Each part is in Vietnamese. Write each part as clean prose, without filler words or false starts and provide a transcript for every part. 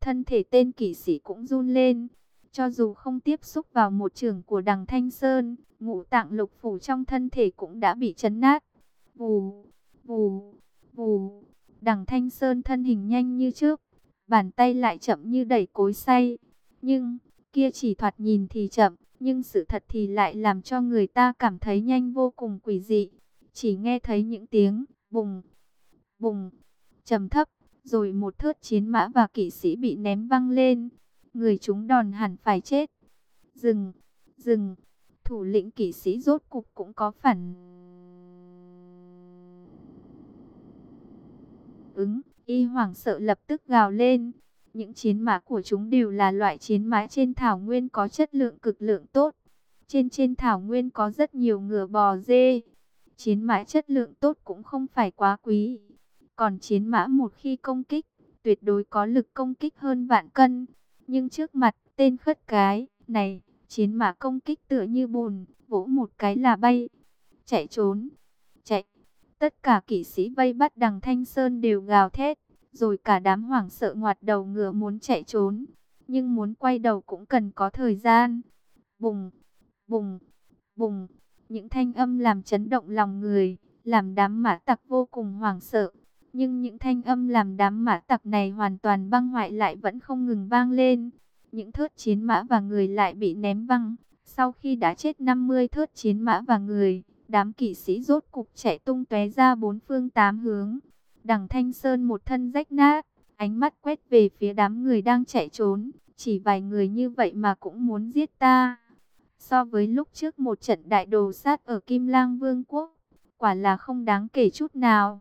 thân thể tên kỵ sĩ cũng run lên. Cho dù không tiếp xúc vào một chưởng của Đằng Thanh Sơn, ngũ tạng lục phủ trong thân thể cũng đã bị chấn nát. Vù, vù, vù. Đằng Thanh Sơn thân hình nhanh như trước, bàn tay lại chậm như đẩy cối xay. Nhưng, kia chỉ thoạt nhìn thì chậm, nhưng sự thật thì lại làm cho người ta cảm thấy nhanh vô cùng quỷ dị. Chỉ nghe thấy những tiếng bùng, bùng, trầm thấp, rồi một thớt chiến mã và kỵ sĩ bị ném văng lên. Người chúng đòn hẳn phải chết. Dừng, dừng, thủ lĩnh kỵ sĩ rốt cục cũng có phản ứng. Y hoảng sợ lập tức gào lên. Những chiến mã của chúng đều là loại chiến mã trên thảo nguyên có chất lượng cực lượng tốt. Trên thảo nguyên có rất nhiều ngựa bò dê. Chiến mã chất lượng tốt cũng không phải quá quý. Còn chiến mã một khi công kích, tuyệt đối có lực công kích hơn vạn cân. Nhưng trước mặt tên khất cái này, chiến mã công kích tựa như bùn, vỗ một cái là bay. Chạy trốn, chạy. Tất cả kỵ sĩ vây bắt Đằng Thanh Sơn đều gào thét. Rồi cả đám hoảng sợ ngoặt đầu ngựa muốn chạy trốn. Nhưng muốn quay đầu cũng cần có thời gian. Bùng, bùng, bùng. Những thanh âm làm chấn động lòng người, làm đám mã tặc vô cùng hoảng sợ. Nhưng những thanh âm làm đám mã tặc này hoàn toàn băng hoại lại vẫn không ngừng vang lên. Những thớt chiến mã và người lại bị ném văng. Sau khi đã chết 50 thớt chiến mã và người, đám kỵ sĩ rốt cục chạy tung tóe ra bốn phương tám hướng. Đằng Thanh Sơn một thân rách nát, ánh mắt quét về phía đám người đang chạy trốn. Chỉ vài người như vậy mà cũng muốn giết ta. So với lúc trước một trận đại đồ sát ở Kim Lang Vương quốc, quả là không đáng kể chút nào.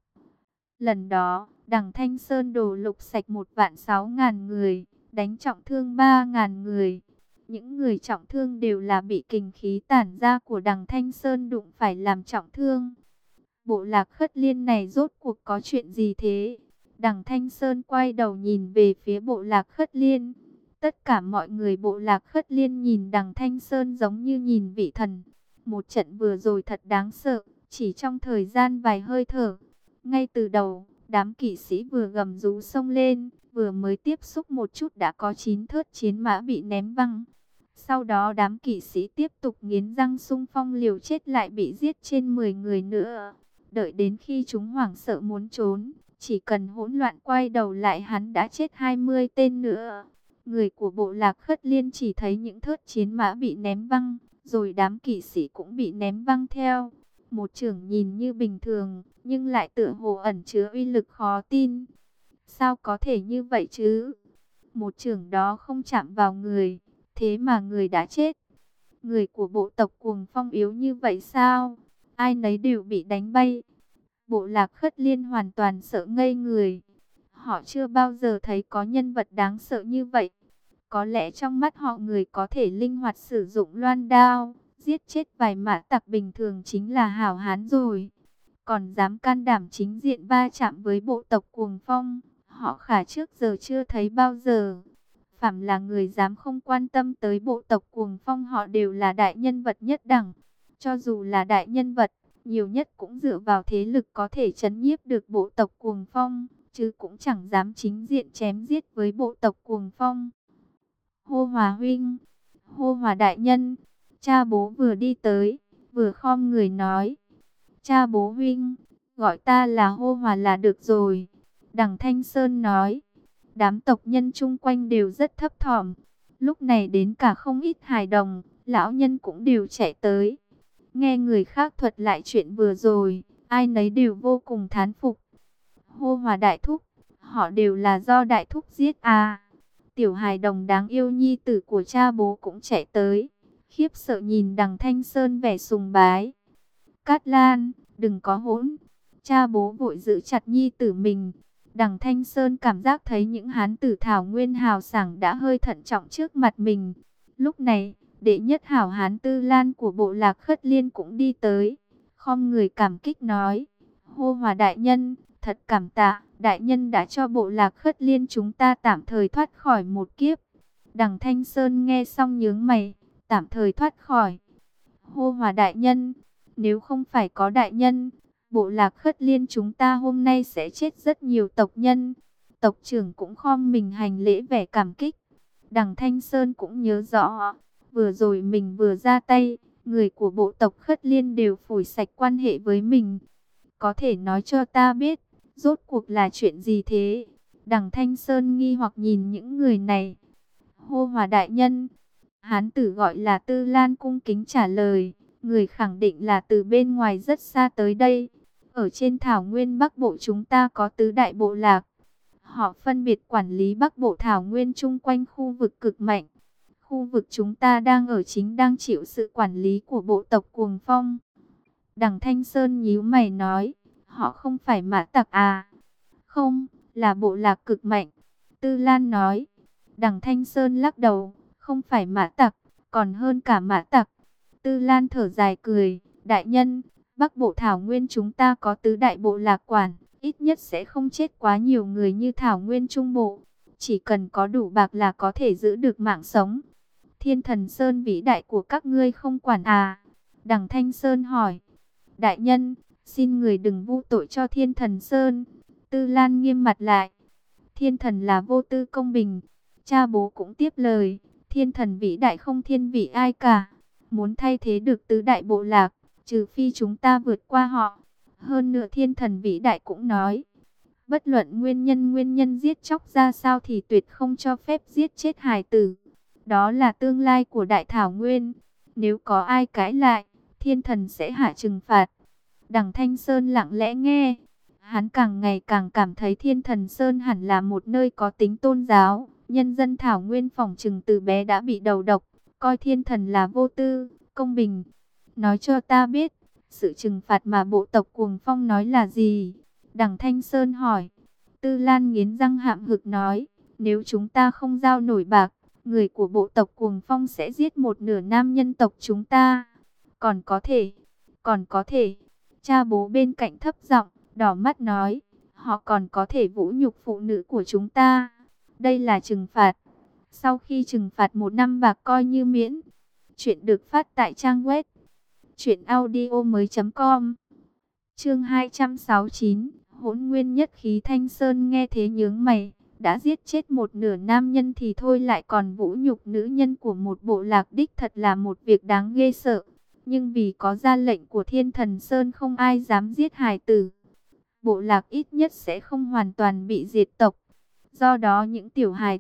Lần đó, Đằng Thanh Sơn đổ lục sạch 1.600.000 người, đánh trọng thương 3.000 người. Những người trọng thương đều là bị kình khí tản ra của Đằng Thanh Sơn đụng phải làm trọng thương. Bộ lạc Khất Liên này rốt cuộc có chuyện gì thế? Đằng Thanh Sơn quay đầu nhìn về phía bộ lạc Khất Liên. Tất cả mọi người bộ lạc Khất Liên nhìn Đằng Thanh Sơn giống như nhìn vị thần. Một trận vừa rồi thật đáng sợ, chỉ trong thời gian vài hơi thở. Ngay từ đầu, đám kỵ sĩ vừa gầm rú xông lên, vừa mới tiếp xúc một chút đã có 9 thớt chiến mã bị ném văng. Sau đó đám kỵ sĩ tiếp tục nghiến răng xung phong liều chết lại bị giết trên 10 người nữa. Đợi đến khi chúng hoảng sợ muốn trốn, chỉ cần hỗn loạn quay đầu lại hắn đã chết 20 tên nữa. Người của bộ lạc Khất Liên chỉ thấy những thớt chiến mã bị ném văng, rồi đám kỵ sĩ cũng bị ném văng theo. Một chưởng nhìn như bình thường, nhưng lại tựa hồ ẩn chứa uy lực khó tin. Sao có thể như vậy chứ? Một chưởng đó không chạm vào người, thế mà người đã chết. Người của bộ tộc Cuồng Phong yếu như vậy sao? Ai nấy đều bị đánh bay. Bộ lạc Khất Liên hoàn toàn sợ ngây người. Họ chưa bao giờ thấy có nhân vật đáng sợ như vậy. Có lẽ trong mắt họ người có thể linh hoạt sử dụng loan đao, giết chết vài mã tặc bình thường chính là hảo hán rồi. Còn dám can đảm chính diện va chạm với bộ tộc Cuồng Phong, họ khả trước giờ chưa thấy bao giờ. Phàm là người dám không quan tâm tới bộ tộc Cuồng Phong họ đều là đại nhân vật nhất đẳng. Cho dù là đại nhân vật, nhiều nhất cũng dựa vào thế lực có thể trấn nhiếp được bộ tộc Cuồng Phong, chứ cũng chẳng dám chính diện chém giết với bộ tộc Cuồng Phong. Hô Hòa huynh, Hô Hòa đại nhân, cha bố vừa đi tới, vừa khom người nói. Cha bố huynh, gọi ta là Hô Hòa là được rồi. Đằng Thanh Sơn nói. Đám tộc nhân chung quanh đều rất thấp thỏm. Lúc này đến cả không ít hài đồng, lão nhân cũng đều chạy tới. Nghe người khác thuật lại chuyện vừa rồi, ai nấy đều vô cùng thán phục. Hô Hòa đại thúc, họ đều là do đại thúc giết à. Tiểu hài đồng đáng yêu nhi tử của cha bố cũng chạy tới, khiếp sợ nhìn Đằng Thanh Sơn vẻ sùng bái. Cát Lan, đừng có hỗn. Cha bố vội giữ chặt nhi tử mình. Đằng Thanh Sơn cảm giác thấy những hán tử thảo nguyên hào sảng đã hơi thận trọng trước mặt mình. Lúc này, đệ nhất hảo hán Tư Lan của bộ lạc Khất Liên cũng đi tới. Khom người cảm kích nói. Hô Hòa đại nhân, thật cảm tạ, đại nhân đã cho bộ lạc Khất Liên chúng ta tạm thời thoát khỏi một kiếp. Đằng Thanh Sơn nghe xong nhướng mày, tạm thời thoát khỏi. Hô Hòa đại nhân, nếu không phải có đại nhân, bộ lạc Khất Liên chúng ta hôm nay sẽ chết rất nhiều tộc nhân. tộc trưởng cũng khom mình hành lễ vẻ cảm kích. Đằng Thanh Sơn cũng nhớ rõ, vừa rồi mình vừa ra tay, người của bộ tộc Khất Liên đều phủi sạch quan hệ với mình. Có thể nói cho ta biết, rốt cuộc là chuyện gì thế? Đằng Thanh Sơn nghi hoặc nhìn những người này. Hô Hòa đại nhân, hán tử gọi là Tư Lan cung kính trả lời, người khẳng định là từ bên ngoài rất xa tới đây. Ở trên thảo nguyên Bắc Bộ chúng ta có tứ đại bộ lạc. Họ phân biệt quản lý Bắc Bộ thảo nguyên chung quanh khu vực cực mạnh. Khu vực chúng ta đang ở chính đang chịu sự quản lý của bộ tộc Cuồng Phong. Đằng Thanh Sơn nhíu mày nói, họ không phải mã tặc à? Không, là bộ lạc cực mạnh. Tư Lan nói. Đằng Thanh Sơn lắc đầu, không phải mã tặc, còn hơn cả mã tặc. Tư Lan thở dài cười, đại nhân, Bắc Bộ thảo nguyên chúng ta có tứ đại bộ lạc quản, ít nhất sẽ không chết quá nhiều người như thảo nguyên trung bộ. Chỉ cần có đủ bạc là có thể giữ được mạng sống. Thiên Thần Sơn vĩ đại của các ngươi không quản à? Đằng Thanh Sơn hỏi. Đại nhân, xin người đừng vu tội cho Thiên Thần Sơn. Tư Lan nghiêm mặt lại. Thiên thần là vô tư công bình. Cha bố cũng tiếp lời. Thiên thần vĩ đại không thiên vị ai cả. Muốn thay thế được tứ đại bộ lạc, trừ phi chúng ta vượt qua họ. Hơn nữa thiên thần vĩ đại cũng nói, bất luận nguyên nhân giết chóc ra sao thì tuyệt không cho phép giết chết hài tử. Đó là tương lai của đại thảo nguyên. Nếu có ai cãi lại, thiên thần sẽ hạ trừng phạt. Đằng Thanh Sơn lặng lẽ nghe. Hắn càng ngày càng cảm thấy Thiên Thần Sơn hẳn là một nơi có tính tôn giáo. Nhân dân thảo nguyên phỏng chừng từ bé đã bị đầu độc, coi thiên thần là vô tư, công bình. Nói cho ta biết, sự trừng phạt mà bộ tộc Cuồng Phong nói là gì? Đằng Thanh Sơn hỏi. Tư Lan nghiến răng hậm hực nói, nếu chúng ta không giao nổi bạc, người của bộ tộc Cuồng Phong sẽ giết một nửa nam nhân tộc chúng ta. Còn có thể, cha bố bên cạnh thấp giọng, đỏ mắt nói, họ còn có thể vũ nhục phụ nữ của chúng ta. Đây là trừng phạt. Sau khi trừng phạt 1 năm bạc coi như miễn. Chuyện được phát tại trang web truyệnaudiomoi.com. Chương 269, Hỗn Nguyên Nhất Khí. Thanh Sơn nghe thế nhướng mày, đã giết chết một nửa nam nhân thì thôi lại còn vũ nhục nữ nhân của một bộ lạc, đích thật là một việc đáng ghê sợ. Nhưng vì có ra lệnh của Thiên Thần Sơn không ai dám giết hài tử, bộ lạc ít nhất sẽ không hoàn toàn bị diệt tộc. Do đó những tiểu hài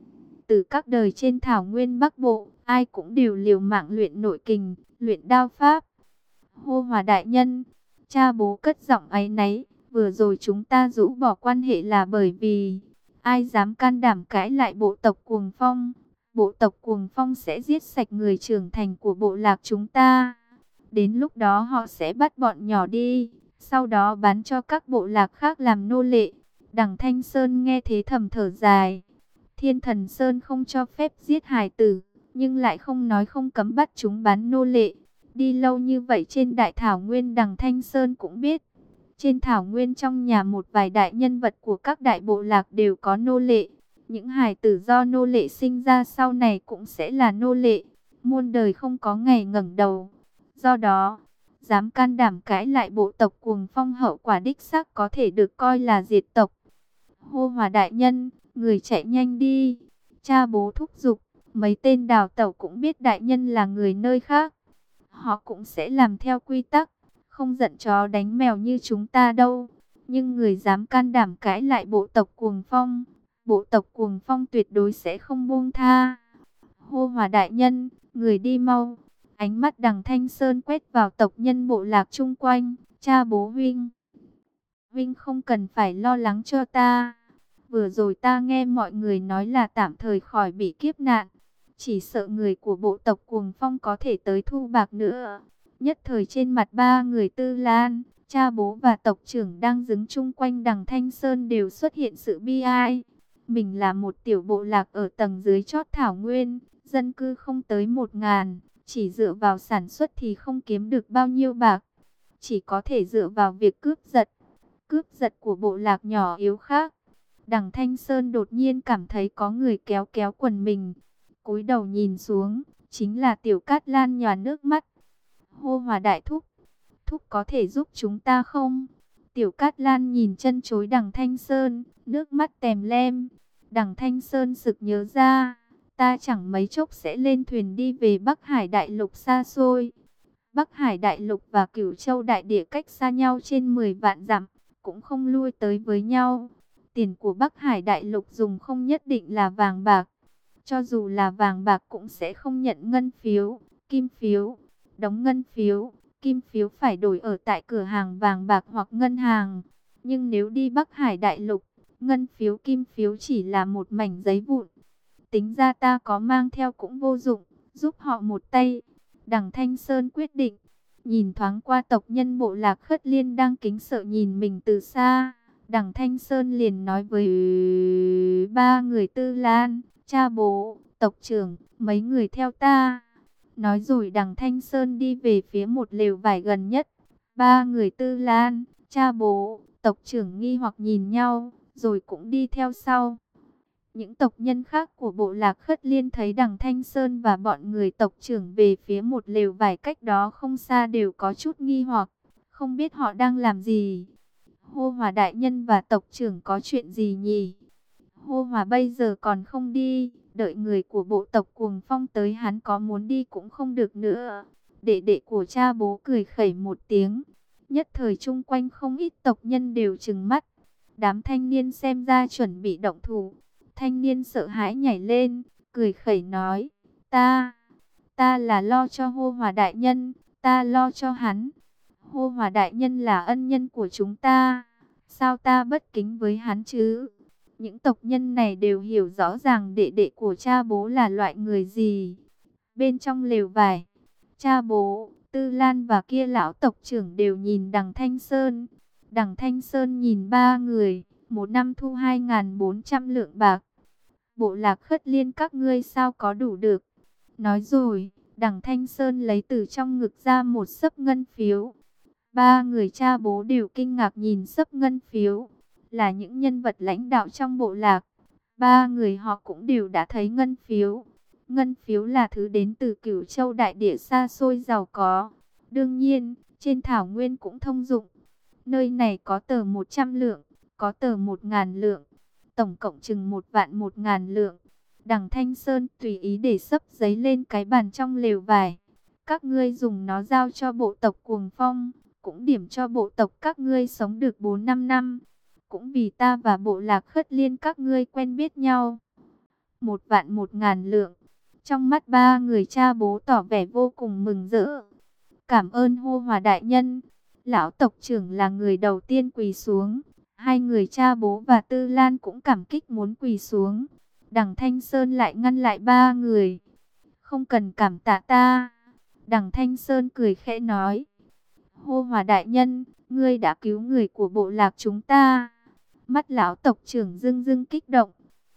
từ các đời trên thảo nguyên Bắc Bộ, ai cũng đều liều mạng luyện nội kình, luyện đao pháp. Hô Hòa đại nhân, cha bố cất giọng áy náy, vừa rồi chúng ta rũ bỏ quan hệ là bởi vì ai dám can đảm cãi lại bộ tộc Cuồng Phong. Bộ tộc Cuồng Phong sẽ giết sạch người trưởng thành của bộ lạc chúng ta. Đến lúc đó họ sẽ bắt bọn nhỏ đi, sau đó bán cho các bộ lạc khác làm nô lệ. Đằng Thanh Sơn nghe thế thầm thở dài. Thiên Thần Sơn không cho phép giết hài tử, nhưng lại không nói không cấm bắt chúng bán nô lệ. Đi lâu như vậy trên đại thảo nguyên, đằng Thanh Sơn cũng biết. Trên thảo nguyên trong nhà một vài đại nhân vật của các đại bộ lạc đều có nô lệ. Những hài tử do nô lệ sinh ra sau này cũng sẽ là nô lệ. Muôn đời không có ngày ngẩng đầu. Do đó, dám can đảm cãi lại bộ tộc Cuồng Phong, hậu quả đích xác có thể được coi là diệt tộc. Hô Hòa đại nhân, người chạy nhanh đi. Cha bố thúc giục. Mấy tên đào tẩu cũng biết đại nhân là người nơi khác, họ cũng sẽ làm theo quy tắc, không giận chó đánh mèo như chúng ta đâu. Nhưng người dám can đảm cãi lại bộ tộc Cuồng Phong, bộ tộc Cuồng Phong tuyệt đối sẽ không buông tha. Hô Hòa đại nhân, người đi mau. Ánh mắt đằng Thanh Sơn quét vào tộc nhân bộ lạc chung quanh. Cha bố huynh, huynh không cần phải lo lắng cho ta. Vừa rồi ta nghe mọi người nói là tạm thời khỏi bị kiếp nạn. Chỉ sợ người của bộ tộc Cuồng Phong có thể tới thu bạc nữa. Nhất thời trên mặt ba người Tư Lan, cha bố và tộc trưởng đang đứng chung quanh đằng Thanh Sơn đều xuất hiện sự bi ai. Mình là một tiểu bộ lạc ở tầng dưới chót thảo nguyên, dân cư không tới 1000, chỉ dựa vào sản xuất thì không kiếm được bao nhiêu bạc. Chỉ có thể dựa vào việc cướp giật của bộ lạc nhỏ yếu khác. Đằng Thanh Sơn đột nhiên cảm thấy có người kéo kéo quần mình. Cúi đầu nhìn xuống, chính là Tiểu Cát Lan nhòa nước mắt. Hô Hòa đại thúc, thúc có thể giúp chúng ta không? Tiểu Cát Lan nhìn chân chối Đằng Thanh Sơn, nước mắt tèm lem. Đằng Thanh Sơn sực nhớ ra, ta chẳng mấy chốc sẽ lên thuyền đi về Bắc Hải Đại Lục xa xôi. Bắc Hải Đại Lục và Cửu Châu Đại Địa cách xa nhau trên 10 vạn dặm, cũng không lui tới với nhau. Tiền của Bắc Hải Đại Lục dùng không nhất định là vàng bạc. Cho dù là vàng bạc cũng sẽ không nhận ngân phiếu, kim phiếu. Đóng ngân phiếu, kim phiếu phải đổi ở tại cửa hàng vàng bạc hoặc ngân hàng. Nhưng nếu đi Bắc Hải Đại Lục, ngân phiếu kim phiếu chỉ là một mảnh giấy vụn. Tính ra ta có mang theo cũng vô dụng, giúp họ một tay. Đằng Thanh Sơn quyết định, nhìn thoáng qua tộc nhân bộ lạc Khất Liên đang kính sợ nhìn mình từ xa. Đằng Thanh Sơn liền nói với ba người Tư Lan, cha bố, tộc trưởng, mấy người theo ta. Nói rồi đằng Thanh Sơn đi về phía một lều vải gần nhất. Ba người Tư Lan, cha bố, tộc trưởng nghi hoặc nhìn nhau, rồi cũng đi theo sau. Những tộc nhân khác của bộ lạc Khất Liên thấy đằng Thanh Sơn và bọn người tộc trưởng về phía một lều vải cách đó không xa đều có chút nghi hoặc, không biết họ đang làm gì. Hô Hòa đại nhân và tộc trưởng có chuyện gì nhỉ? Hô Hòa bây giờ còn không đi, đợi người của bộ tộc Cuồng Phong tới hắn có muốn đi cũng không được nữa. Đệ đệ của cha bố cười khẩy một tiếng, nhất thời chung quanh không ít tộc nhân đều trừng mắt. Đám thanh niên xem ra chuẩn bị động thủ. Thanh niên sợ hãi nhảy lên, cười khẩy nói, ta là lo cho Hô Hòa đại nhân, ta lo cho hắn. Hô Hòa đại nhân là ân nhân của chúng ta, sao ta bất kính với hắn chứ? Những tộc nhân này đều hiểu rõ ràng đệ đệ của cha bố là loại người gì. Bên trong lều vải, cha bố, Tư Lan và kia lão tộc trưởng đều nhìn đằng Thanh Sơn. Đằng Thanh Sơn nhìn ba người, một năm thu 2.400 lượng bạc. Bộ lạc Khất Liên các ngươi sao có đủ được? Nói rồi, đằng Thanh Sơn lấy từ trong ngực ra một xấp ngân phiếu. Ba người cha bố đều kinh ngạc nhìn xấp ngân phiếu, là những nhân vật lãnh đạo trong bộ lạc. Ba người họ cũng đều đã thấy ngân phiếu. Ngân phiếu là thứ đến từ Cửu Châu Đại Địa xa xôi giàu có. Đương nhiên, trên thảo nguyên cũng thông dụng. Nơi này có tờ 100 lượng, có tờ 1.000 lượng, tổng cộng chừng 1.000 lượng. Đằng Thanh Sơn tùy ý để xấp giấy lên cái bàn trong lều vải. Các ngươi dùng nó giao cho bộ tộc Cuồng Phong, cũng điểm cho bộ tộc các ngươi sống được 4-5 năm. Cũng vì ta và bộ lạc Khất Liên các ngươi quen biết nhau. 1.000 lượng. Trong mắt ba người cha bố tỏ vẻ vô cùng mừng rỡ. Cảm ơn Hô Hòa đại nhân. Lão tộc trưởng là người đầu tiên quỳ xuống. Hai người cha bố và Tư Lan cũng cảm kích muốn quỳ xuống. Đằng Thanh Sơn lại ngăn lại ba người. Không cần cảm tạ ta. Đằng Thanh Sơn cười khẽ nói, Hô Hòa đại nhân, ngươi đã cứu người của bộ lạc chúng ta. Mắt lão tộc trưởng rưng rưng kích động.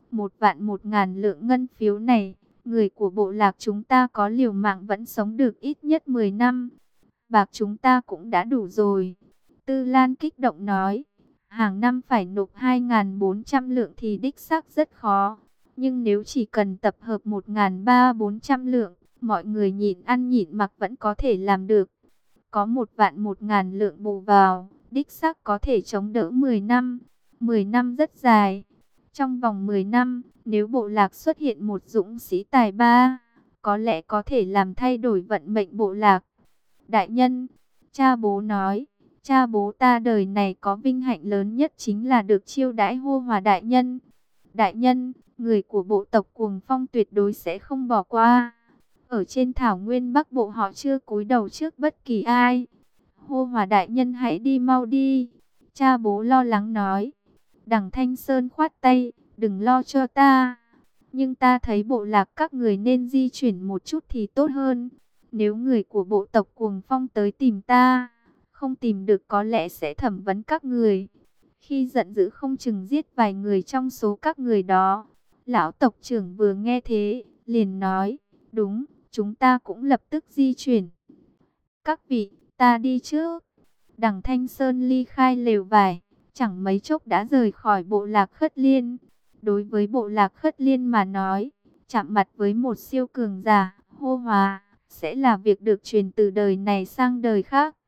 1.000 lượng ngân phiếu này, người của bộ lạc chúng ta có liều mạng vẫn sống được ít nhất 10 năm. Bạc chúng ta cũng đã đủ rồi. Tư Lan kích động nói, hàng năm phải nộp 2.400 lượng thì đích xác rất khó. Nhưng nếu chỉ cần tập hợp 1.300-400 lượng, mọi người nhịn ăn nhịn mặc vẫn có thể làm được. Có 1.000 lượng bù vào, đích xác có thể chống đỡ 10 năm. 10 năm rất dài. Trong vòng 10 năm, nếu bộ lạc xuất hiện một dũng sĩ tài ba, có lẽ có thể làm thay đổi vận mệnh bộ lạc. Đại nhân, cha bố nói, cha bố ta đời này có vinh hạnh lớn nhất chính là được chiêu đãi Hô Hòa đại nhân. Đại nhân, người của bộ tộc Cuồng Phong tuyệt đối sẽ không bỏ qua. Ở trên thảo nguyên Bắc Bộ họ chưa cúi đầu trước bất kỳ ai. Hô Hòa đại nhân hãy đi mau đi. Cha bố lo lắng nói. Đằng Thanh Sơn khoát tay, đừng lo cho ta. Nhưng ta thấy bộ lạc các người nên di chuyển một chút thì tốt hơn. Nếu người của bộ tộc Cuồng Phong tới tìm ta, không tìm được có lẽ sẽ thẩm vấn các người. Khi giận dữ không chừng giết vài người trong số các người đó. Lão tộc trưởng vừa nghe thế, liền nói, đúng, chúng ta cũng lập tức di chuyển. Các vị, ta đi trước. Đằng Thanh Sơn ly khai lều vải, chẳng mấy chốc đã rời khỏi bộ lạc Khất Liên. Đối với bộ lạc Khất Liên mà nói, chạm mặt với một siêu cường giả, Hô Hòa, sẽ là việc được truyền từ đời này sang đời khác.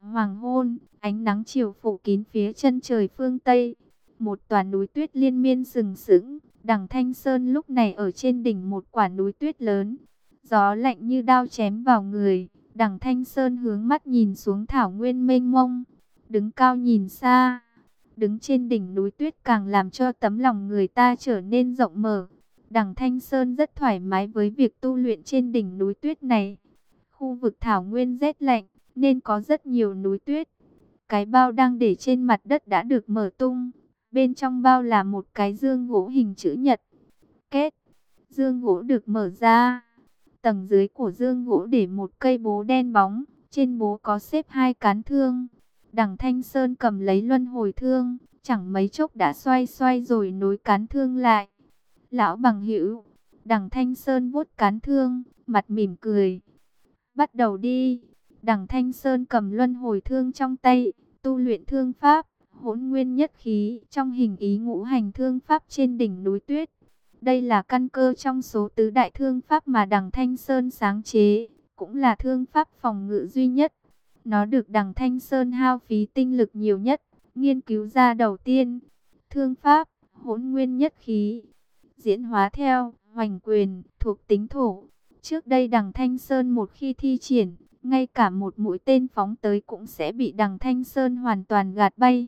Hoàng hôn, ánh nắng chiều phủ kín phía chân trời phương Tây. Một tòa núi tuyết liên miên sừng sững. Đằng Thanh Sơn lúc này ở trên đỉnh một quả núi tuyết lớn. Gió lạnh như đao chém vào người. Đằng Thanh Sơn hướng mắt nhìn xuống thảo nguyên mênh mông. Đứng cao nhìn xa. Đứng trên đỉnh núi tuyết càng làm cho tấm lòng người ta trở nên rộng mở. Đằng Thanh Sơn rất thoải mái với việc tu luyện trên đỉnh núi tuyết này. Khu vực thảo nguyên rét lạnh, nên có rất nhiều núi tuyết. Cái bao đang để trên mặt đất đã được mở tung. Bên trong bao là một cái dương gỗ hình chữ nhật. Két, dương gỗ được mở ra. Tầng dưới của dương gỗ để một cây bố đen bóng. Trên bố có xếp hai cán thương. Đằng Thanh Sơn cầm lấy luân hồi thương. Chẳng mấy chốc đã xoay xoay rồi nối cán thương lại. Lão bằng hữu, đằng Thanh Sơn vuốt cán thương, mặt mỉm cười. Bắt đầu đi. Đằng Thanh Sơn cầm luân hồi thương trong tay, tu luyện thương pháp, hỗn nguyên nhất khí trong hình ý ngũ hành thương pháp trên đỉnh núi tuyết. Đây là căn cơ trong số tứ đại thương pháp mà đằng Thanh Sơn sáng chế, cũng là thương pháp phòng ngự duy nhất. Nó được đằng Thanh Sơn hao phí tinh lực nhiều nhất, nghiên cứu ra đầu tiên. Thương pháp, hỗn nguyên nhất khí, diễn hóa theo hoành quyền thuộc tính thổ. Trước đây đằng Thanh Sơn một khi thi triển, ngay cả một mũi tên phóng tới cũng sẽ bị đằng Thanh Sơn hoàn toàn gạt bay.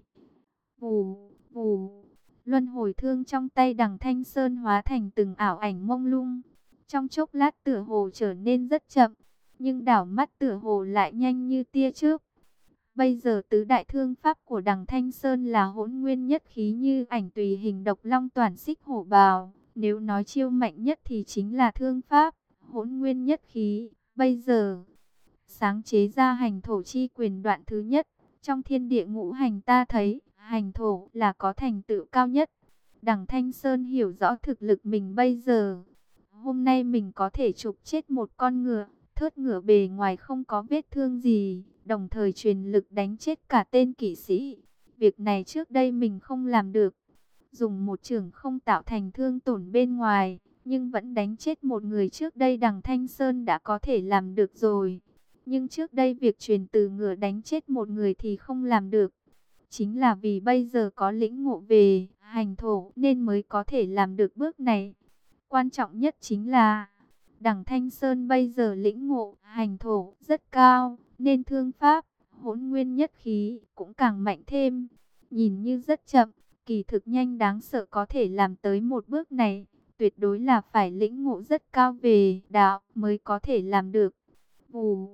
Vù, vù, luân hồi thương trong tay đằng Thanh Sơn hóa thành từng ảo ảnh mông lung. Trong chốc lát tựa hồ trở nên rất chậm, nhưng đảo mắt tựa hồ lại nhanh như tia chớp. Bây giờ tứ đại thương pháp của đằng Thanh Sơn là hỗn nguyên nhất khí như ảnh tùy hình độc long toàn xích hổ bào. Nếu nói chiêu mạnh nhất thì chính là thương pháp, hỗn nguyên nhất khí. Bây giờ, sáng chế ra hành thổ chi quyền đoạn thứ nhất. Trong thiên địa ngũ hành ta thấy, hành thổ là có thành tựu cao nhất. Đằng Thanh Sơn hiểu rõ thực lực mình bây giờ. Hôm nay mình có thể chụp chết một con ngựa, thớt ngựa bề ngoài không có vết thương gì, đồng thời truyền lực đánh chết cả tên kỵ sĩ. Việc này trước đây mình không làm được. Dùng một chưởng không tạo thành thương tổn bên ngoài, nhưng vẫn đánh chết một người trước đây đằng Thanh Sơn đã có thể làm được rồi. Nhưng trước đây việc truyền từ ngựa đánh chết một người thì không làm được. Chính là vì bây giờ có lĩnh ngộ về hành thổ nên mới có thể làm được bước này. Quan trọng nhất chính là đằng Thanh Sơn bây giờ lĩnh ngộ hành thổ rất cao, nên thương pháp, hỗn nguyên nhất khí cũng càng mạnh thêm. Nhìn như rất chậm, kỳ thực nhanh đáng sợ, có thể làm tới một bước này. Tuyệt đối là phải lĩnh ngộ rất cao về đạo mới có thể làm được. Vù,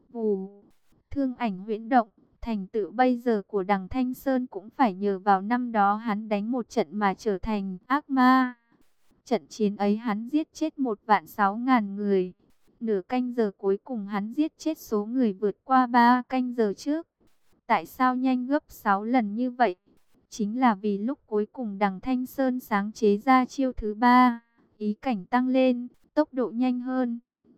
vù, thương ảnh huyễn động. Thành tựu bây giờ của đằng Thanh Sơn cũng phải nhờ vào năm đó hắn đánh một trận mà trở thành ác ma. Trận chiến ấy hắn giết chết 1.600.000 người. Nửa canh giờ cuối cùng hắn giết chết số người vượt qua 3 canh giờ trước. Tại sao nhanh gấp 6 lần như vậy? Chính là vì lúc cuối cùng đằng Thanh Sơn sáng chế ra chiêu thứ 3, ý cảnh tăng lên, tốc độ nhanh hơn.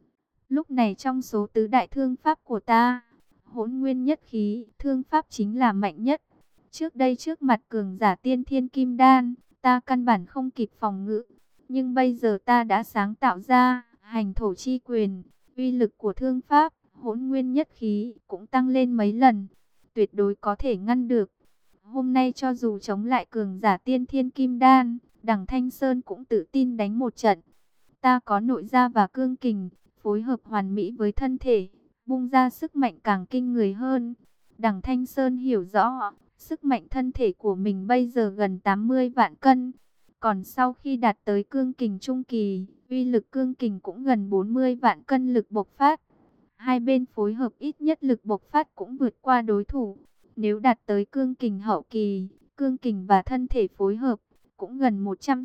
Lúc này trong số tứ đại thương pháp của ta, hỗn nguyên nhất khí, thương pháp chính là mạnh nhất. Trước đây trước mặt cường giả tiên thiên kim đan, ta căn bản không kịp phòng ngự. Nhưng bây giờ ta đã sáng tạo ra hành thổ chi quyền, uy lực của thương pháp, hỗn nguyên nhất khí cũng tăng lên mấy lần. Tuyệt đối có thể ngăn được. Hôm nay cho dù chống lại cường giả tiên thiên kim đan, đằng Thanh Sơn cũng tự tin đánh một trận. Ta có nội gia và cương kình, phối hợp hoàn mỹ với thân thể, bung ra sức mạnh càng kinh người hơn. Đằng Thanh Sơn hiểu rõ, sức mạnh thân thể của mình bây giờ gần 80 vạn cân. Còn sau khi đạt tới cương kình trung kỳ, uy lực cương kình cũng gần 40 vạn cân lực bộc phát. Hai bên phối hợp ít nhất lực bộc phát cũng vượt qua đối thủ. Nếu đạt tới cương kình hậu kỳ, cương kình và thân thể phối hợp, cũng gần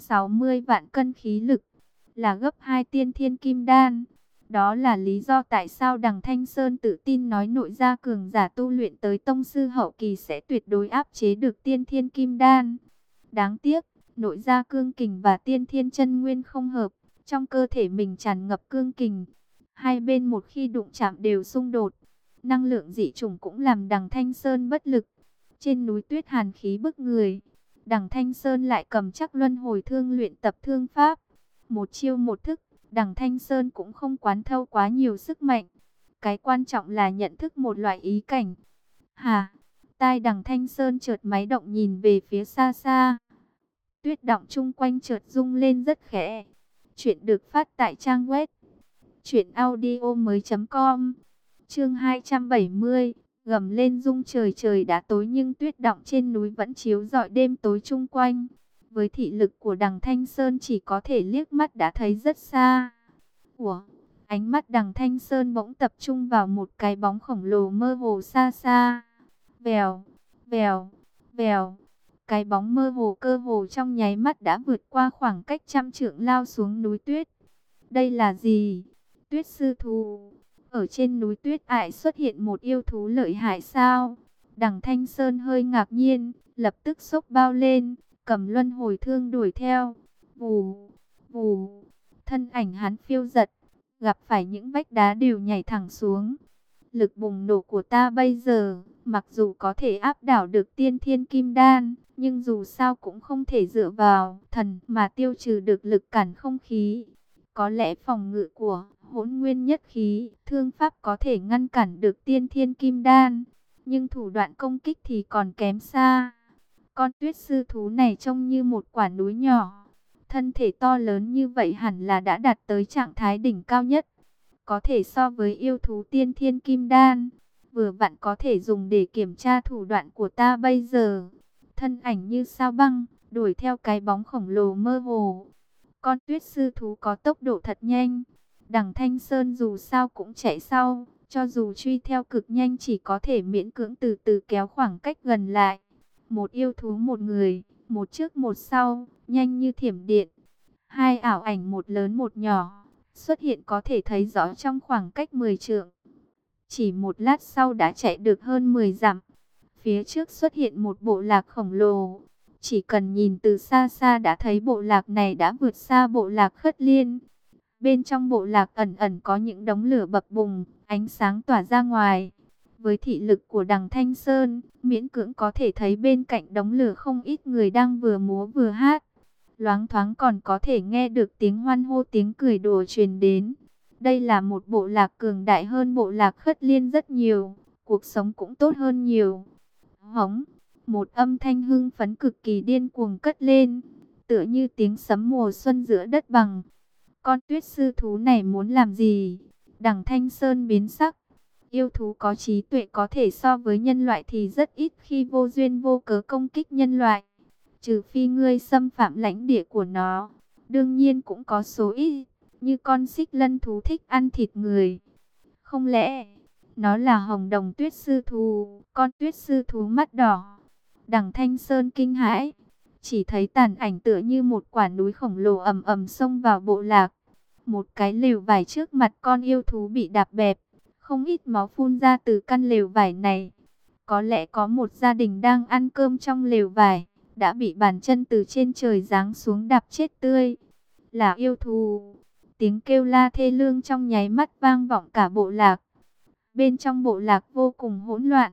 160 vạn cân khí lực, là gấp 2 tiên thiên kim đan. Đó là lý do tại sao đằng Thanh Sơn tự tin nói nội gia cường giả tu luyện tới tông sư hậu kỳ sẽ tuyệt đối áp chế được tiên thiên kim đan. Đáng tiếc, nội gia cương kình và tiên thiên chân nguyên không hợp, trong cơ thể mình tràn ngập cương kình. Hai bên một khi đụng chạm đều xung đột. Năng lượng dị chủng cũng làm đằng Thanh Sơn bất lực. Trên núi tuyết hàn khí bức người, đằng Thanh Sơn lại cầm chắc luân hồi thương luyện tập thương pháp. Một chiêu một thức, đằng Thanh Sơn cũng không quán thâu quá nhiều sức mạnh. Cái quan trọng là nhận thức một loại ý cảnh. Hả? Tai Đằng Thanh Sơn chợt máy động nhìn về phía xa xa. Tuyết động chung quanh chợt rung lên rất khẽ. Chuyện được phát tại trang web truyệnaudiomoi.com. Chương 270, gầm lên rung trời. Trời đã tối nhưng tuyết đọng trên núi vẫn chiếu rọi đêm tối chung quanh. Với thị lực của Đằng Thanh Sơn chỉ có thể liếc mắt đã thấy rất xa. Ủa? Ánh mắt Đằng Thanh Sơn bỗng tập trung vào một cái bóng khổng lồ mơ hồ xa xa. Vèo, vèo, vèo. Cái bóng mơ hồ cơ hồ trong nháy mắt đã vượt qua khoảng cách trăm trượng lao xuống núi tuyết. Đây là gì? Tuyết sư thú. Ở trên núi tuyết ại xuất hiện một yêu thú lợi hại sao? Đằng Thanh Sơn hơi ngạc nhiên, lập tức xốc bao lên, cầm luân hồi thương đuổi theo. Vù, vù, thân ảnh hắn phiêu giật, gặp phải những vách đá đều nhảy thẳng xuống. Lực bùng nổ của ta bây giờ, mặc dù có thể áp đảo được tiên thiên kim đan, nhưng dù sao cũng không thể dựa vào thần mà tiêu trừ được lực cản không khí. Có lẽ phòng ngự của Hỗn Nguyên Nhất Khí thương pháp có thể ngăn cản được tiên thiên kim đan, nhưng thủ đoạn công kích thì còn kém xa. Con tuyết sư thú này trông như một quả núi nhỏ. Thân thể to lớn như vậy hẳn là đã đạt tới trạng thái đỉnh cao nhất. Có thể so với yêu thú tiên thiên kim đan. Vừa vặn có thể dùng để kiểm tra thủ đoạn của ta bây giờ. Thân ảnh như sao băng, đuổi theo cái bóng khổng lồ mơ hồ. Con tuyết sư thú có tốc độ thật nhanh. Đằng Thanh Sơn dù sao cũng chạy sau. Cho dù truy theo cực nhanh chỉ có thể miễn cưỡng từ từ kéo khoảng cách gần lại. Một yêu thú một người, một trước một sau, nhanh như thiểm điện. Hai ảo ảnh một lớn một nhỏ, xuất hiện có thể thấy rõ trong khoảng cách 10 trượng. Chỉ một lát sau đã chạy được hơn 10 dặm. Phía trước xuất hiện một bộ lạc khổng lồ. Chỉ cần nhìn từ xa xa đã thấy bộ lạc này đã vượt xa bộ lạc Khất Liên. Bên trong bộ lạc ẩn ẩn có những đống lửa bập bùng, ánh sáng tỏa ra ngoài. Với thị lực của Đằng Thanh Sơn, miễn cưỡng có thể thấy bên cạnh đống lửa không ít người đang vừa múa vừa hát. Loáng thoáng còn có thể nghe được tiếng hoan hô tiếng cười đùa truyền đến. Đây là một bộ lạc cường đại hơn bộ lạc Khất Liên rất nhiều, cuộc sống cũng tốt hơn nhiều. Hống, một âm thanh hưng phấn cực kỳ điên cuồng cất lên, tựa như tiếng sấm mùa xuân giữa đất bằng. Con tuyết sư thú này muốn làm gì? Đằng Thanh Sơn biến sắc. Yêu thú có trí tuệ có thể so với nhân loại thì rất ít khi vô duyên vô cớ công kích nhân loại. Trừ phi ngươi xâm phạm lãnh địa của nó. Đương nhiên cũng có số ít, như con xích lân thú thích ăn thịt người. Không lẽ nó là hồng đồng tuyết sư thú, con tuyết sư thú mắt đỏ? Đằng Thanh Sơn kinh hãi, chỉ thấy tàn ảnh tựa như một quả núi khổng lồ ầm ầm xông vào bộ lạc. Một cái lều vải trước mặt con yêu thú bị đạp bẹp, không ít máu phun ra từ căn lều vải này. Có lẽ có một gia đình đang ăn cơm trong lều vải, đã bị bàn chân từ trên trời giáng xuống đạp chết tươi. Là yêu thú. Tiếng kêu la thê lương trong nháy mắt vang vọng cả bộ lạc. Bên trong bộ lạc vô cùng hỗn loạn.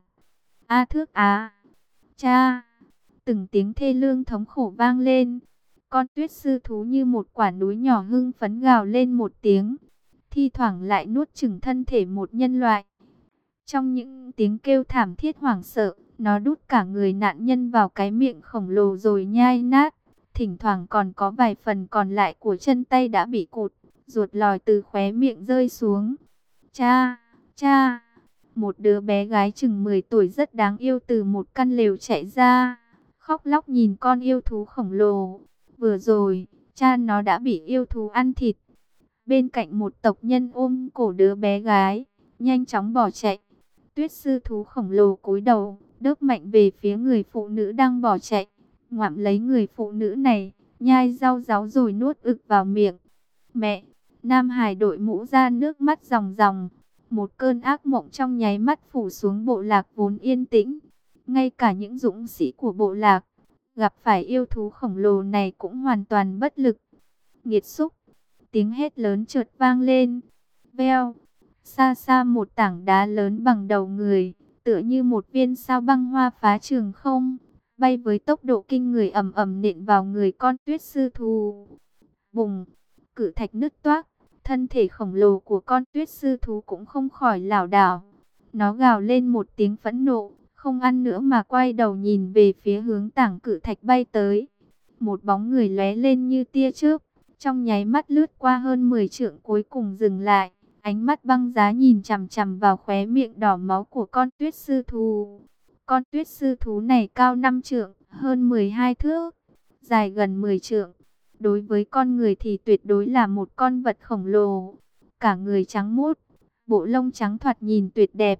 A thước á, cha, từng tiếng thê lương thống khổ vang lên. Con tuyết sư thú như một quả núi nhỏ hưng phấn gào lên một tiếng, thi thoảng lại nuốt chửng thân thể một nhân loại. Trong những tiếng kêu thảm thiết hoảng sợ, nó đút cả người nạn nhân vào cái miệng khổng lồ rồi nhai nát. Thỉnh thoảng còn có vài phần còn lại của chân tay đã bị cụt, ruột lòi từ khóe miệng rơi xuống. Cha, cha, một đứa bé gái chừng 10 tuổi rất đáng yêu từ một căn lều chạy ra, khóc lóc nhìn con yêu thú khổng lồ. Vừa rồi, cha nó đã bị yêu thú ăn thịt. Bên cạnh một tộc nhân ôm cổ đứa bé gái, nhanh chóng bỏ chạy. Tuyết sư thú khổng lồ cúi đầu, đớp mạnh về phía người phụ nữ đang bỏ chạy, ngoạm lấy người phụ nữ này, nhai rau ráu rồi nuốt ực vào miệng. Mẹ, Nam Hải đội mũ ra nước mắt ròng ròng. Một cơn ác mộng trong nháy mắt phủ xuống bộ lạc vốn yên tĩnh. Ngay cả những dũng sĩ của bộ lạc, gặp phải yêu thú khổng lồ này cũng hoàn toàn bất lực. Nghiệt xúc, tiếng hét lớn chợt vang lên. Veo, xa xa một tảng đá lớn bằng đầu người, tựa như một viên sao băng hoa phá trường không, bay với tốc độ kinh người ầm ầm nện vào người con tuyết sư thú. Bùng, cự thạch nứt toác, thân thể khổng lồ của con tuyết sư thú cũng không khỏi lảo đảo. Nó gào lên một tiếng phẫn nộ, không ăn nữa mà quay đầu nhìn về phía hướng Tảng Cự Thạch bay tới. Một bóng người lóe lên như tia chớp, trong nháy mắt lướt qua hơn 10 trượng cuối cùng dừng lại. Ánh mắt băng giá nhìn chằm chằm vào khóe miệng đỏ máu của con tuyết sư thú. Con tuyết sư thú này cao 5 trượng, hơn 12 thước, dài gần 10 trượng. Đối với con người thì tuyệt đối là một con vật khổng lồ. Cả người trắng muốt, bộ lông trắng thoạt nhìn tuyệt đẹp.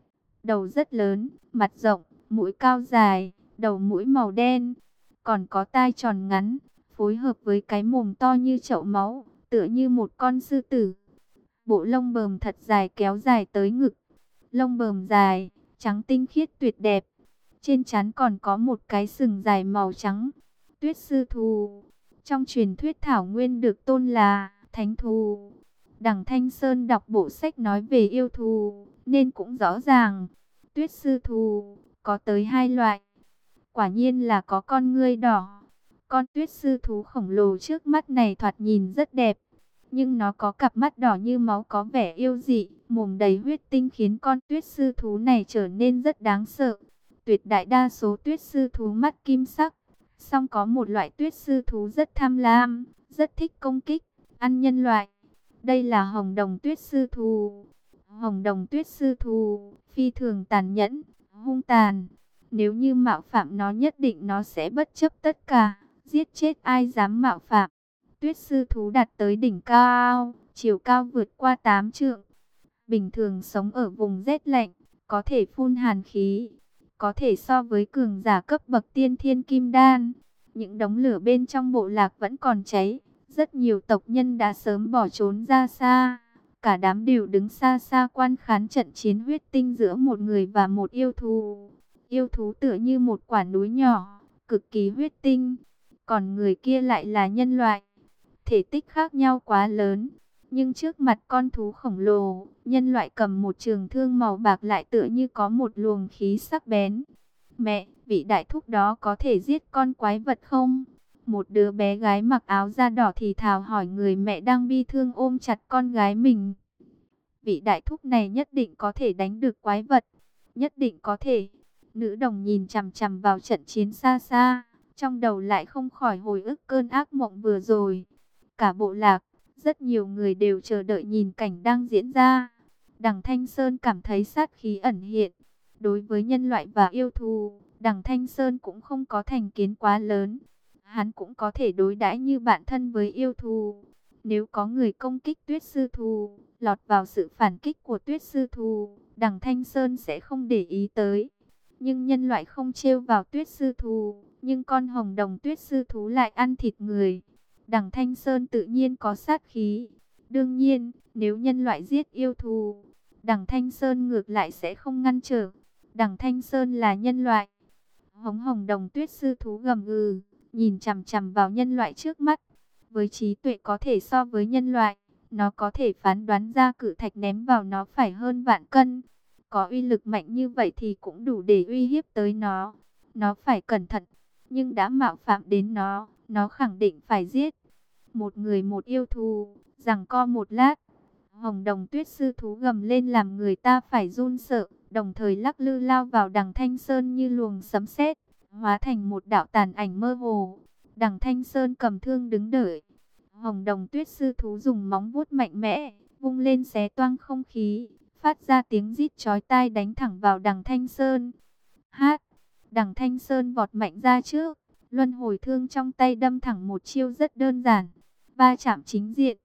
Đầu rất lớn, mặt rộng, mũi cao dài, đầu mũi màu đen. Còn có tai tròn ngắn, phối hợp với cái mồm to như chậu máu, tựa như một con sư tử. Bộ lông bờm thật dài kéo dài tới ngực. Lông bờm dài, trắng tinh khiết tuyệt đẹp. Trên trán còn có một cái sừng dài màu trắng. Tuyết sư thú. Trong truyền thuyết thảo nguyên được tôn là thánh thú. Đằng Thanh Sơn đọc bộ sách nói về yêu thú, nên cũng rõ ràng. Tuyết sư thú có tới 2 loại. Quả nhiên là có con ngươi đỏ. Con tuyết sư thú khổng lồ trước mắt này thoạt nhìn rất đẹp, nhưng nó có cặp mắt đỏ như máu có vẻ yêu dị, mồm đầy huyết tinh khiến con tuyết sư thú này trở nên rất đáng sợ. Tuyệt đại đa số tuyết sư thú mắt kim sắc, song có một loại tuyết sư thú rất tham lam, rất thích công kích, ăn nhân loại. Đây là hồng đồng tuyết sư thú. Hồng đồng tuyết sư thú phi thường tàn nhẫn, hung tàn. Nếu như mạo phạm nó nhất định nó sẽ bất chấp tất cả, giết chết ai dám mạo phạm. Tuyết sư thú đạt tới đỉnh cao, chiều cao vượt qua 8 trượng. Bình thường sống ở vùng rét lạnh, có thể phun hàn khí, có thể so với cường giả cấp bậc tiên thiên kim đan. Những đống lửa bên trong bộ lạc vẫn còn cháy, rất nhiều tộc nhân đã sớm bỏ trốn ra xa. Cả đám đều đứng xa xa quan khán trận chiến huyết tinh giữa một người và một yêu thú. Yêu thú tựa như một quả núi nhỏ, cực kỳ huyết tinh. Còn người kia lại là nhân loại. Thể tích khác nhau quá lớn. Nhưng trước mặt con thú khổng lồ, nhân loại cầm một trường thương màu bạc lại tựa như có một luồng khí sắc bén. Mẹ, vị đại thúc đó có thể giết con quái vật không? Một đứa bé gái mặc áo da đỏ thì thào hỏi người mẹ đang bi thương ôm chặt con gái mình. Vị đại thúc này nhất định có thể đánh được quái vật. Nhất định có thể. Nữ đồng nhìn chằm chằm vào trận chiến xa xa, trong đầu lại không khỏi hồi ức cơn ác mộng vừa rồi. Cả bộ lạc, rất nhiều người đều chờ đợi nhìn cảnh đang diễn ra. Đằng Thanh Sơn cảm thấy sát khí ẩn hiện. Đối với nhân loại và yêu thú, Đằng Thanh Sơn cũng không có thành kiến quá lớn. Hắn cũng có thể đối đãi như bạn thân với yêu thú. Nếu có người công kích tuyết sư thú, lọt vào sự phản kích của tuyết sư thú, Đằng Thanh Sơn sẽ không để ý tới. Nhưng nhân loại không trêu vào tuyết sư thú, nhưng con hồng đồng tuyết sư thú lại ăn thịt người. Đằng Thanh Sơn tự nhiên có sát khí. Đương nhiên, nếu nhân loại giết yêu thú, Đằng Thanh Sơn ngược lại sẽ không ngăn trở. Đằng Thanh Sơn là nhân loại. Hồng đồng tuyết sư thú gầm gừ, nhìn chằm chằm vào nhân loại trước mắt. Với trí tuệ có thể so với nhân loại, nó có thể phán đoán ra cự thạch ném vào nó phải hơn vạn cân. Có uy lực mạnh như vậy thì cũng đủ để uy hiếp tới nó. Nó phải cẩn thận, nhưng đã mạo phạm đến nó khẳng định phải giết. Một người một yêu thú, giằng co một lát. Hồng đồng tuyết sư thú gầm lên làm người ta phải run sợ, đồng thời lắc lư lao vào Đằng Thanh Sơn như luồng sấm sét, hóa thành một đạo tàn ảnh mơ hồ. Đằng Thanh Sơn cầm thương đứng đợi. Hồng đồng tuyết sư thú dùng móng vuốt mạnh mẽ, vung lên xé toang không khí, phát ra tiếng rít chói tai đánh thẳng vào Đằng Thanh Sơn. Hát, Đằng Thanh Sơn vọt mạnh ra trước, luân hồi thương trong tay đâm thẳng một chiêu rất đơn giản. Va chạm chính diện.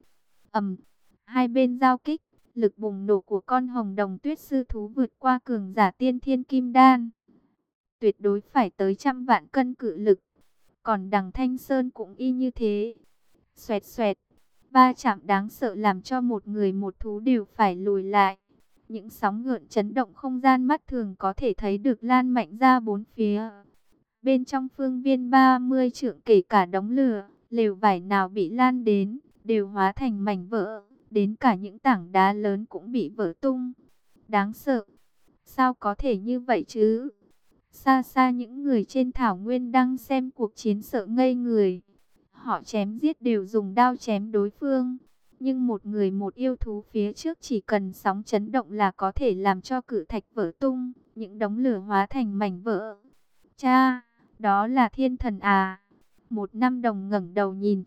Hai bên giao kích, lực bùng nổ của con hồng đồng tuyết sư thú vượt qua cường giả tiên thiên kim đan. Tuyệt đối phải tới 100 vạn cân cự lực. Còn Đằng Thanh Sơn cũng y như thế. Xoẹt xoẹt, va chạm đáng sợ làm cho một người một thú đều phải lùi lại. Những sóng gợn chấn động không gian mắt thường có thể thấy được lan mạnh ra bốn phía. Bên trong phương viên 30 trượng kể cả đống lửa, lều vải nào bị lan đến, đều hóa thành mảnh vỡ. Đến cả những tảng đá lớn cũng bị vỡ tung. Đáng sợ. Sao có thể như vậy chứ? Xa xa những người trên thảo nguyên đang xem cuộc chiến sợ ngây người. Họ chém giết đều dùng đao chém đối phương. Nhưng một người một yêu thú phía trước chỉ cần sóng chấn động là có thể làm cho cự thạch vỡ tung, những đống lửa hóa thành mảnh vỡ. Cha, đó là thiên thần à? Một nam đồng ngẩng đầu nhìn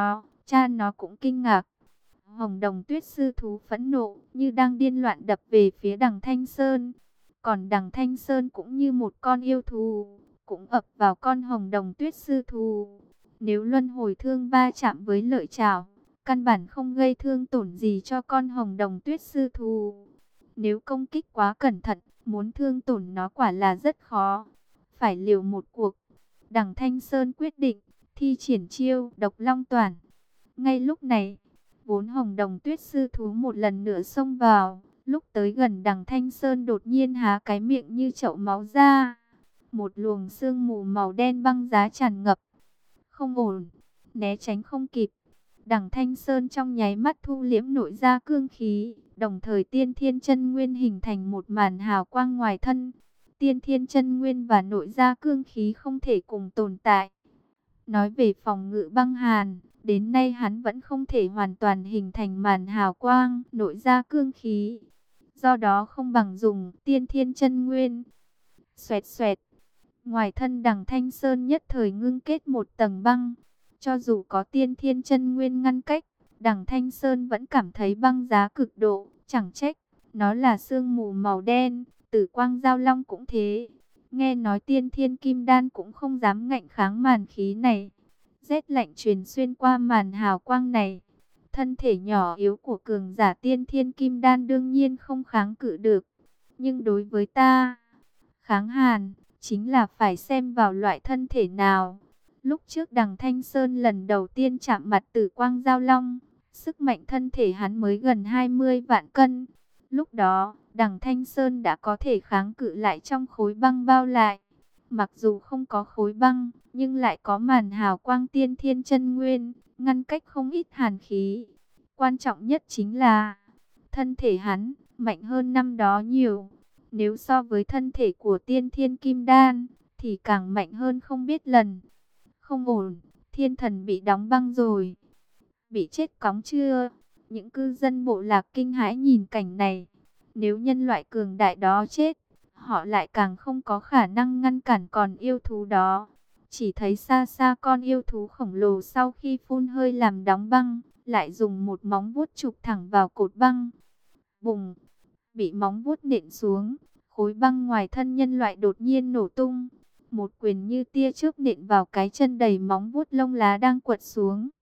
cha nó cũng kinh ngạc. Hồng Đồng Tuyết sư thú phẫn nộ, như đang điên loạn đập về phía Đằng Thanh Sơn. Còn Đằng Thanh Sơn cũng như một con yêu thú, cũng ập vào con Hồng Đồng Tuyết sư thú. Nếu luân hồi thương va chạm với lợi chảo, căn bản không gây thương tổn gì cho con Hồng Đồng Tuyết sư thú. Nếu công kích quá cẩn thận, muốn thương tổn nó quả là rất khó. Phải liều một cuộc. Đằng Thanh Sơn quyết định thi triển chiêu Độc Long Toản. Ngay lúc này, vốn Hồng Đồng Tuyết sư thú một lần nữa xông vào. Lúc tới gần Đằng Thanh Sơn đột nhiên há cái miệng như chậu máu ra. Một luồng sương mù màu đen băng giá tràn ngập. Không ổn, né tránh không kịp. Đằng Thanh Sơn trong nháy mắt thu liễm nội ra cương khí, đồng thời tiên thiên chân nguyên hình thành một màn hào quang ngoài thân. Tiên thiên chân nguyên và nội ra cương khí không thể cùng tồn tại. Nói về phòng ngự băng hàn, đến nay hắn vẫn không thể hoàn toàn hình thành màn hào quang, nội ra cương khí. Do đó không bằng dùng tiên thiên chân nguyên. Xoẹt xoẹt, ngoài thân Đằng Thanh Sơn nhất thời ngưng kết một tầng băng. Cho dù có tiên thiên chân nguyên ngăn cách, Đằng Thanh Sơn vẫn cảm thấy băng giá cực độ, chẳng trách. Nó là sương mù màu đen, Tử Quang Giao Long cũng thế. Nghe nói tiên thiên kim đan cũng không dám ngạnh kháng màn khí này. Rét lạnh truyền xuyên qua màn hào quang này. Thân thể nhỏ yếu của cường giả tiên thiên kim đan đương nhiên không kháng cự được. Nhưng đối với ta, kháng hàn, chính là phải xem vào loại thân thể nào. Lúc trước Đằng Thanh Sơn lần đầu tiên chạm mặt Tử Quang Giao Long, sức mạnh thân thể hắn mới gần 20 vạn cân. Lúc đó, Đằng Thanh Sơn đã có thể kháng cự lại trong khối băng bao lại. Mặc dù không có khối băng, nhưng lại có màn hào quang tiên thiên chân nguyên, ngăn cách không ít hàn khí. Quan trọng nhất chính là, thân thể hắn mạnh hơn năm đó nhiều. Nếu so với thân thể của tiên thiên kim đan, thì càng mạnh hơn không biết lần. Không ổn, thiên thần bị đóng băng rồi. Bị chết cóng chưa? Những cư dân bộ lạc kinh hãi nhìn cảnh này. Nếu nhân loại cường đại đó chết, họ lại càng không có khả năng ngăn cản con yêu thú đó. Chỉ thấy xa xa con yêu thú khổng lồ sau khi phun hơi làm đóng băng, lại dùng một móng vuốt chụp thẳng vào cột băng. Bùng! Bị móng vuốt nện xuống, khối băng ngoài thân nhân loại đột nhiên nổ tung. Một quyền như tia chớp nện vào cái chân đầy móng vuốt lông lá đang quật xuống.